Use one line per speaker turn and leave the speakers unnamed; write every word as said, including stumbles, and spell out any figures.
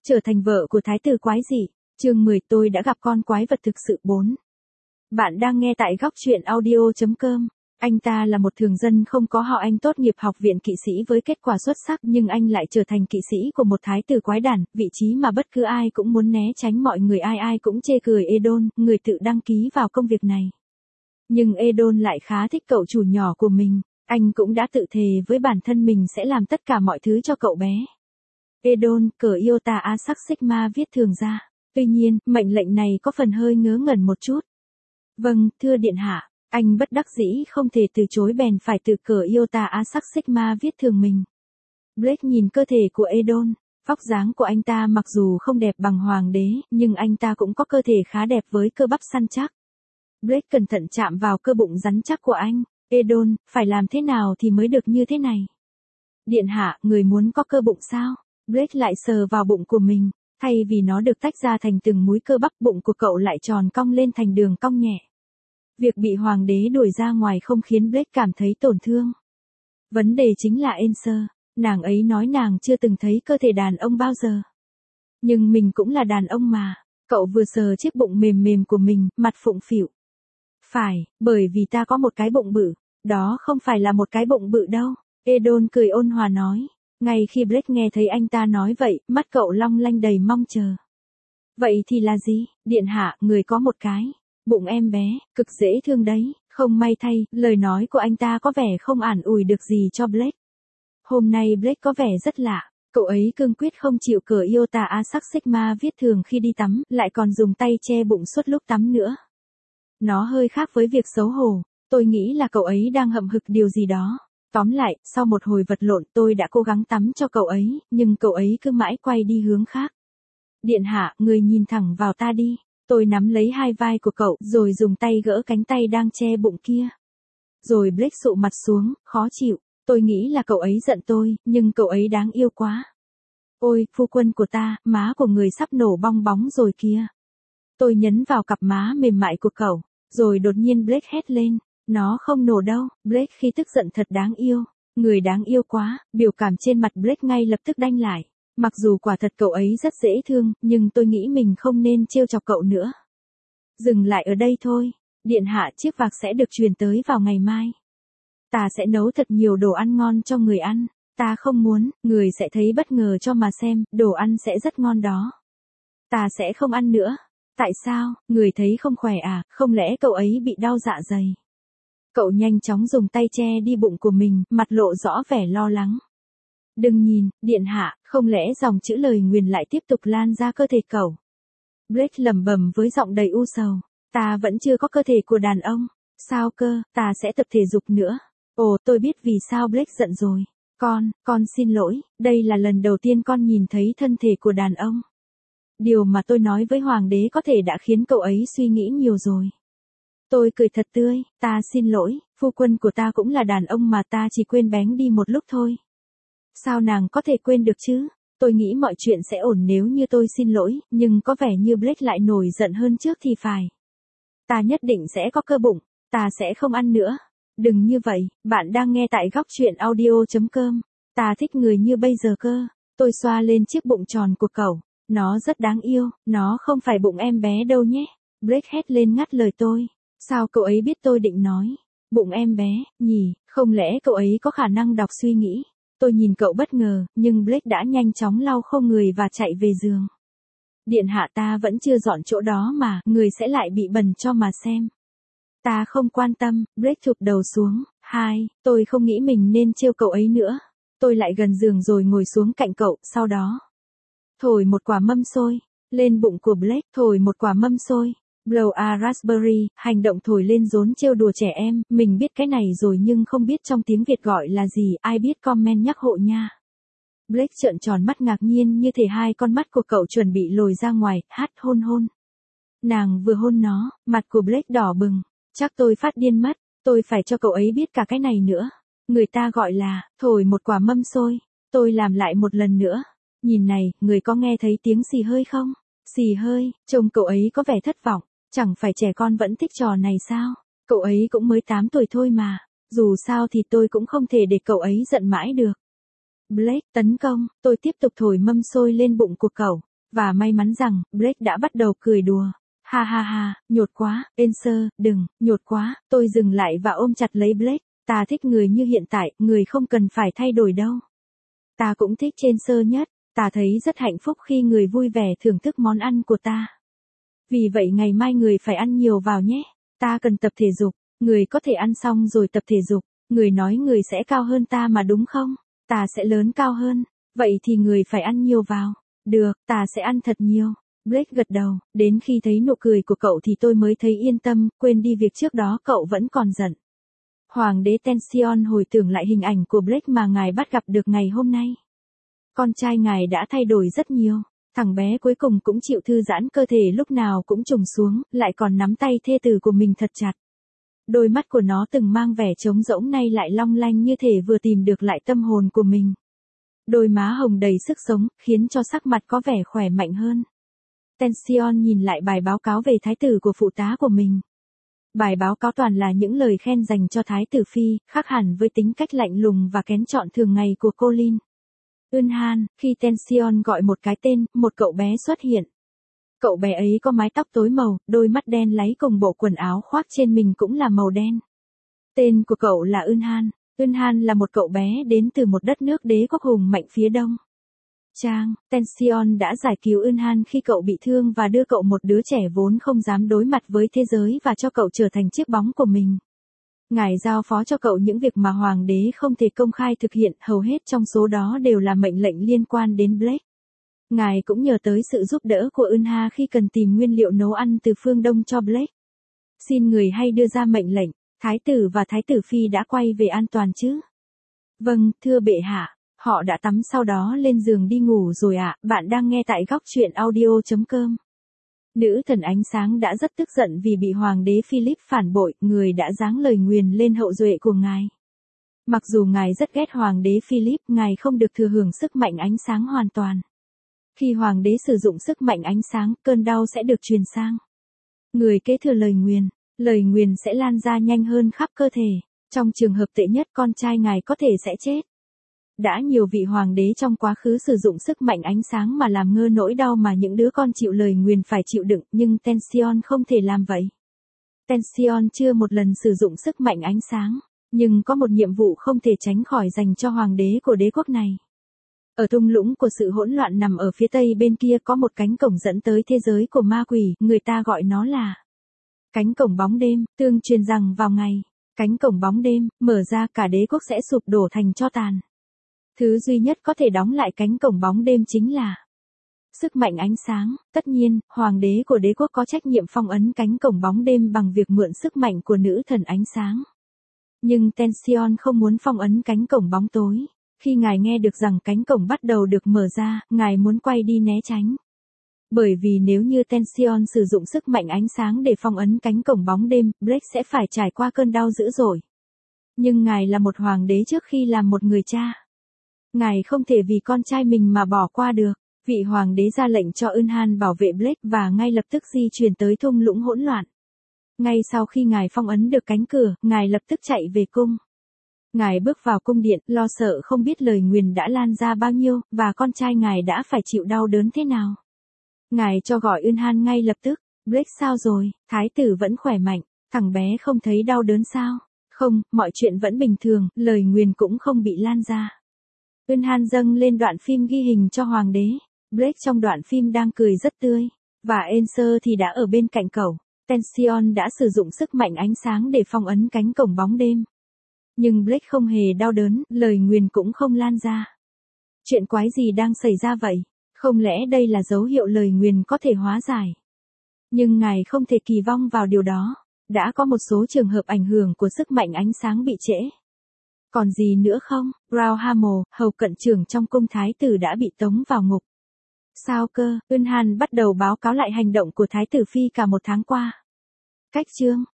Trở thành vợ của thái tử quái dị. Chương mười tôi đã gặp con quái vật thực sự bốn. Bạn đang nghe tại góc truyện audio chấm com. Anh ta là một thường dân không có họ, anh tốt nghiệp học viện kỵ sĩ với kết quả xuất sắc, nhưng anh lại trở thành kỵ sĩ của một thái tử quái đản, vị trí mà bất cứ ai cũng muốn né tránh, mọi người ai ai cũng chê cười Edon, người tự đăng ký vào công việc này. Nhưng Edon lại khá thích cậu chủ nhỏ của mình, anh cũng đã tự thề với bản thân mình sẽ làm tất cả mọi thứ cho cậu bé. Edon, cờ Iota Asac Sigma viết thường ra. Tuy nhiên, mệnh lệnh này có phần hơi ngớ ngẩn một chút. Vâng, thưa điện hạ, anh bất đắc dĩ không thể từ chối bèn phải từ cờ Iota Asac Sigma viết thường mình. Blake nhìn cơ thể của Edon, vóc dáng của anh ta mặc dù không đẹp bằng hoàng đế, nhưng anh ta cũng có cơ thể khá đẹp với cơ bắp săn chắc. Blake cẩn thận chạm vào cơ bụng rắn chắc của anh. Edon, phải làm thế nào thì mới được như thế này? Điện hạ, người muốn có cơ bụng sao? Blake lại sờ vào bụng của mình, thay vì nó được tách ra thành từng múi cơ bắp, bụng của cậu lại tròn cong lên thành đường cong nhẹ. Việc bị hoàng đế đuổi ra ngoài không khiến Blake cảm thấy tổn thương. Vấn đề chính là Enser, nàng ấy nói nàng chưa từng thấy cơ thể đàn ông bao giờ. Nhưng mình cũng là đàn ông mà. Cậu vừa sờ chiếc bụng mềm mềm của mình, mặt phụng phịu. Phải, bởi vì ta có một cái bụng bự. Đó không phải là một cái bụng bự đâu. Edon cười ôn hòa nói. Ngay khi Blake nghe thấy anh ta nói vậy, mắt cậu long lanh đầy mong chờ. Vậy thì là gì? Điện hạ, người có một cái bụng em bé, cực dễ thương đấy. Không may thay, lời nói của anh ta có vẻ không an ủi được gì cho Blake. Hôm nay Blake có vẻ rất lạ. Cậu ấy cương quyết không chịu cờ Iota Asac Sigma viết thường khi đi tắm, lại còn dùng tay che bụng suốt lúc tắm nữa. Nó hơi khác với việc xấu hổ. Tôi nghĩ là cậu ấy đang hậm hực điều gì đó. Tóm lại, sau một hồi vật lộn tôi đã cố gắng tắm cho cậu ấy, nhưng cậu ấy cứ mãi quay đi hướng khác. Điện hạ, người nhìn thẳng vào ta đi. Tôi nắm lấy hai vai của cậu, rồi dùng tay gỡ cánh tay đang che bụng kia. Rồi Blake sụ mặt xuống, khó chịu. Tôi nghĩ là cậu ấy giận tôi, nhưng cậu ấy đáng yêu quá. Ôi, phu quân của ta, má của người sắp nổ bong bóng rồi kìa. Tôi nhấn vào cặp má mềm mại của cậu, rồi đột nhiên Blake hét lên. Nó không nổ đâu. Blake khi tức giận thật đáng yêu. Người đáng yêu quá. Biểu cảm trên mặt Blake ngay lập tức đanh lại. Mặc dù quả thật cậu ấy rất dễ thương, nhưng tôi nghĩ mình không nên trêu chọc cậu nữa. Dừng lại ở đây thôi. Điện hạ, chiếc vạc sẽ được truyền tới vào ngày mai. Ta sẽ nấu thật nhiều đồ ăn ngon cho người ăn. Ta không muốn, người sẽ thấy bất ngờ cho mà xem, đồ ăn sẽ rất ngon đó. Ta sẽ không ăn nữa. Tại sao, người thấy không khỏe à, không lẽ cậu ấy bị đau dạ dày? Cậu nhanh chóng dùng tay che đi bụng của mình, mặt lộ rõ vẻ lo lắng. Đừng nhìn, điện hạ, không lẽ dòng chữ lời nguyền lại tiếp tục lan ra cơ thể cậu? Blake lẩm bẩm với giọng đầy u sầu. Ta vẫn chưa có cơ thể của đàn ông. Sao cơ, ta sẽ tập thể dục nữa. Ồ, tôi biết vì sao Blake giận rồi. Con, con xin lỗi, đây là lần đầu tiên con nhìn thấy thân thể của đàn ông. Điều mà tôi nói với hoàng đế có thể đã khiến cậu ấy suy nghĩ nhiều rồi. Tôi cười thật tươi, ta xin lỗi, phu quân của ta cũng là đàn ông mà, ta chỉ quên bén đi một lúc thôi. Sao nàng có thể quên được chứ? Tôi nghĩ mọi chuyện sẽ ổn nếu như tôi xin lỗi, nhưng có vẻ như Blake lại nổi giận hơn trước thì phải. Ta nhất định sẽ có cơ bụng, ta sẽ không ăn nữa. Đừng như vậy, bạn đang nghe tại góc truyện audio chấm com. Ta thích người như bây giờ cơ. Tôi xoa lên chiếc bụng tròn của cậu. Nó rất đáng yêu, nó không phải bụng em bé đâu nhé. Blake hét lên ngắt lời tôi. Sao cậu ấy biết tôi định nói? Bụng em bé, nhỉ, không lẽ cậu ấy có khả năng đọc suy nghĩ? Tôi nhìn cậu bất ngờ, nhưng Blake đã nhanh chóng lau khô người và chạy về giường. Điện hạ, ta vẫn chưa dọn chỗ đó mà, người sẽ lại bị bẩn cho mà xem. Ta không quan tâm, Blake chụp đầu xuống. Hai, tôi không nghĩ mình nên trêu cậu ấy nữa. Tôi lại gần giường rồi ngồi xuống cạnh cậu, sau đó thổi một quả mâm xôi lên bụng của Blake, thổi một quả mâm xôi. Blow a raspberry, hành động thổi lên rốn trêu đùa trẻ em, mình biết cái này rồi nhưng không biết trong tiếng Việt gọi là gì, ai biết comment nhắc hộ nha. Blake trợn tròn mắt ngạc nhiên như thể hai con mắt của cậu chuẩn bị lồi ra ngoài, hát hôn hôn. Nàng vừa hôn nó, mặt của Blake đỏ bừng, chắc tôi phát điên mất, tôi phải cho cậu ấy biết cả cái này nữa. Người ta gọi là, thổi một quả mâm xôi, tôi làm lại một lần nữa. Nhìn này, người có nghe thấy tiếng xì hơi không? Xì hơi, trông cậu ấy có vẻ thất vọng. Chẳng phải trẻ con vẫn thích trò này sao? Cậu ấy cũng mới tám tuổi thôi mà. Dù sao thì tôi cũng không thể để cậu ấy giận mãi được. Blake tấn công, tôi tiếp tục thổi mâm xôi lên bụng của cậu. Và may mắn rằng, Blake đã bắt đầu cười đùa. Ha ha ha, nhột quá, Answer, đừng, nhột quá, tôi dừng lại và ôm chặt lấy Blake. Ta thích người như hiện tại, người không cần phải thay đổi đâu. Ta cũng thích Answer nhất, ta thấy rất hạnh phúc khi người vui vẻ thưởng thức món ăn của ta. Vì vậy ngày mai người phải ăn nhiều vào nhé. Ta cần tập thể dục, người có thể ăn xong rồi tập thể dục. Người nói người sẽ cao hơn ta mà đúng không? Ta sẽ lớn cao hơn, vậy thì người phải ăn nhiều vào. Được, ta sẽ ăn thật nhiều. Blake gật đầu, đến khi thấy nụ cười của cậu thì tôi mới thấy yên tâm, quên đi việc trước đó cậu vẫn còn giận. Hoàng đế Tension hồi tưởng lại hình ảnh của Blake mà ngài bắt gặp được ngày hôm nay. Con trai ngài đã thay đổi rất nhiều, thằng bé cuối cùng cũng chịu thư giãn cơ thể lúc nào cũng trùng xuống, lại còn nắm tay thê tử của mình thật chặt. Đôi mắt của nó từng mang vẻ trống rỗng nay lại long lanh như thể vừa tìm được lại tâm hồn của mình. Đôi má hồng đầy sức sống, khiến cho sắc mặt có vẻ khỏe mạnh hơn. Tension nhìn lại bài báo cáo về thái tử của phụ tá của mình. Bài báo cáo toàn là những lời khen dành cho thái tử phi, khác hẳn với tính cách lạnh lùng và kén chọn thường ngày của Colin. Eunhan, khi Tension gọi một cái tên, một cậu bé xuất hiện. Cậu bé ấy có mái tóc tối màu, đôi mắt đen láy cùng bộ quần áo khoác trên mình cũng là màu đen. Tên của cậu là Eunhan. Eunhan là một cậu bé đến từ một đất nước đế quốc hùng mạnh phía đông. Trang, Tension đã giải cứu Eunhan khi cậu bị thương và đưa cậu một đứa trẻ vốn không dám đối mặt với thế giới và cho cậu trở thành chiếc bóng của mình. Ngài giao phó cho cậu những việc mà hoàng đế không thể công khai thực hiện, hầu hết trong số đó đều là mệnh lệnh liên quan đến Blake. Ngài cũng nhờ tới sự giúp đỡ của Eunhan khi cần tìm nguyên liệu nấu ăn từ phương Đông cho Blake. Xin người hay đưa ra mệnh lệnh, thái tử và thái tử phi đã quay về an toàn chứ? Vâng, thưa bệ hạ, họ đã tắm sau đó lên giường đi ngủ rồi ạ. À. Bạn đang nghe tại góc truyện audio chấm com. Nữ thần ánh sáng đã rất tức giận vì bị hoàng đế Philip phản bội, người đã giáng lời nguyền lên hậu duệ của ngài. Mặc dù ngài rất ghét hoàng đế Philip, ngài không được thừa hưởng sức mạnh ánh sáng hoàn toàn. Khi hoàng đế sử dụng sức mạnh ánh sáng, cơn đau sẽ được truyền sang người kế thừa lời nguyền. Lời nguyền sẽ lan ra nhanh hơn khắp cơ thể. Trong trường hợp tệ nhất, con trai ngài có thể sẽ chết. Đã nhiều vị hoàng đế trong quá khứ sử dụng sức mạnh ánh sáng mà làm ngơ nỗi đau mà những đứa con chịu lời nguyền phải chịu đựng, nhưng Tension không thể làm vậy. Tension chưa một lần sử dụng sức mạnh ánh sáng, nhưng có một nhiệm vụ không thể tránh khỏi dành cho hoàng đế của đế quốc này. Ở thung lũng của sự hỗn loạn nằm ở phía tây bên kia có một cánh cổng dẫn tới thế giới của ma quỷ, người ta gọi nó là cánh cổng bóng đêm. Tương truyền rằng vào ngày cánh cổng bóng đêm mở ra, cả đế quốc sẽ sụp đổ thành tro tàn. Thứ duy nhất có thể đóng lại cánh cổng bóng đêm chính là sức mạnh ánh sáng. Tất nhiên, hoàng đế của đế quốc có trách nhiệm phong ấn cánh cổng bóng đêm bằng việc mượn sức mạnh của nữ thần ánh sáng. Nhưng Tension không muốn phong ấn cánh cổng bóng tối. Khi ngài nghe được rằng cánh cổng bắt đầu được mở ra, ngài muốn quay đi né tránh. Bởi vì nếu như Tension sử dụng sức mạnh ánh sáng để phong ấn cánh cổng bóng đêm, Blake sẽ phải trải qua cơn đau dữ dội. Nhưng ngài là một hoàng đế trước khi làm một người cha. Ngài không thể vì con trai mình mà bỏ qua được. Vị hoàng đế ra lệnh cho Eunhan bảo vệ Blake và ngay lập tức di chuyển tới thung lũng hỗn loạn. Ngay sau khi ngài phong ấn được cánh cửa, ngài lập tức chạy về cung. Ngài bước vào cung điện, lo sợ không biết lời nguyền đã lan ra bao nhiêu, và con trai ngài đã phải chịu đau đớn thế nào. Ngài cho gọi Eunhan ngay lập tức. Blake sao rồi? Thái tử vẫn khỏe mạnh, thằng bé không thấy đau đớn sao? Không, mọi chuyện vẫn bình thường, lời nguyền cũng không bị lan ra. Eunhan dâng lên đoạn phim ghi hình cho hoàng đế. Blake trong đoạn phim đang cười rất tươi, và Answer thì đã ở bên cạnh cậu. Tension đã sử dụng sức mạnh ánh sáng để phong ấn cánh cổng bóng đêm. Nhưng Blake không hề đau đớn, lời nguyền cũng không lan ra. Chuyện quái gì đang xảy ra vậy? Không lẽ đây là dấu hiệu lời nguyền có thể hóa giải? Nhưng ngài không thể kỳ vọng vào điều đó. Đã có một số trường hợp ảnh hưởng của sức mạnh ánh sáng bị trễ. Còn gì nữa không? Brown Hamill, hầu cận trưởng trong cung thái tử đã bị tống vào ngục. Sao cơ? Eunhan bắt đầu báo cáo lại hành động của thái tử phi cả một tháng qua. Cách chương